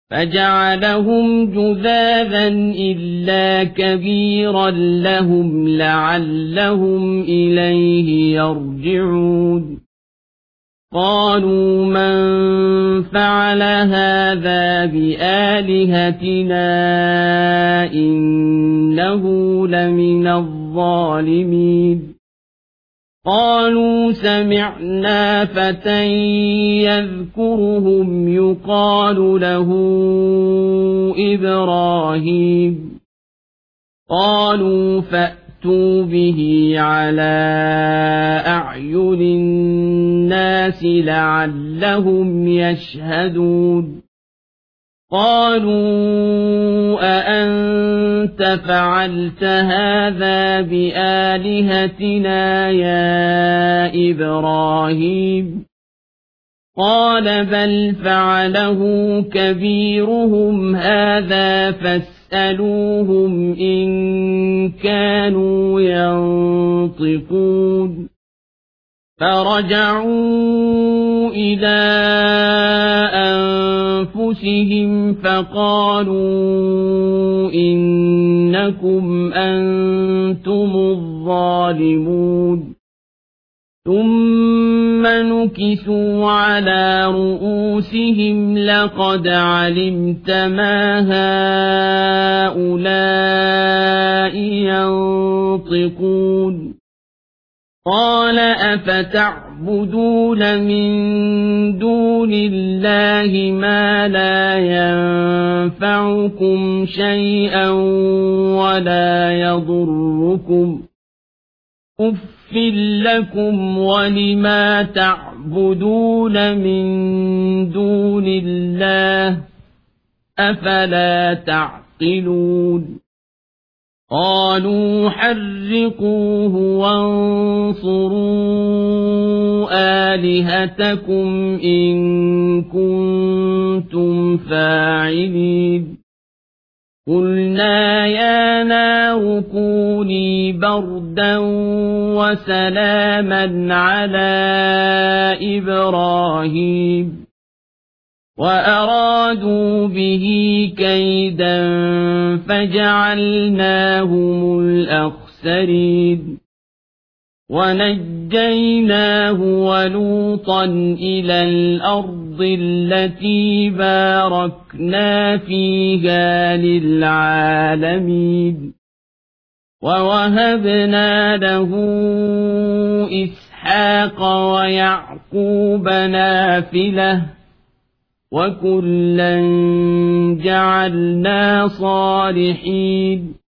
فجعلهم جذاذا إلا كبيرا لهم لعلهم إليه يرجعون قالوا من فعل هذا بآلهتنا إنه لمن الظالمين قالوا سمعنا فتى يذكرهم يقال له إبراهيم قالوا فأتوا به على أعين الناس لعلهم يشهدون قالوا أأنت فعلت هذا بآلهتنا يا إبراهيم قال بل فعله كبيرهم هذا فاسألوهم إن كانوا ينطقون فرجعوا إلى أنفسهم فقالوا إنكم أنتم الظالمون ثم نكسوا على رؤوسهم لقد علمت ما هؤلاء ينطقون قال أفتعبدون من دون الله ما لا ينفعكم شيئا ولا يضركم أُفٍّ لكم ولما تعبدون من دون الله أفلا تعقلون قالوا حرقوه وانصروا آلهتكم إن كنتم فاعلين قلنا يا نار كوني بردا وسلاما على إبراهيم وأرادوا به كيدا فجعلناهم الأخسرين ونجيناه ولوطا إلى الأرض التي باركنا فيها للعالمين ووهبنا له إسحاق ويعقوب نافلة وكلا جعلنا صالحين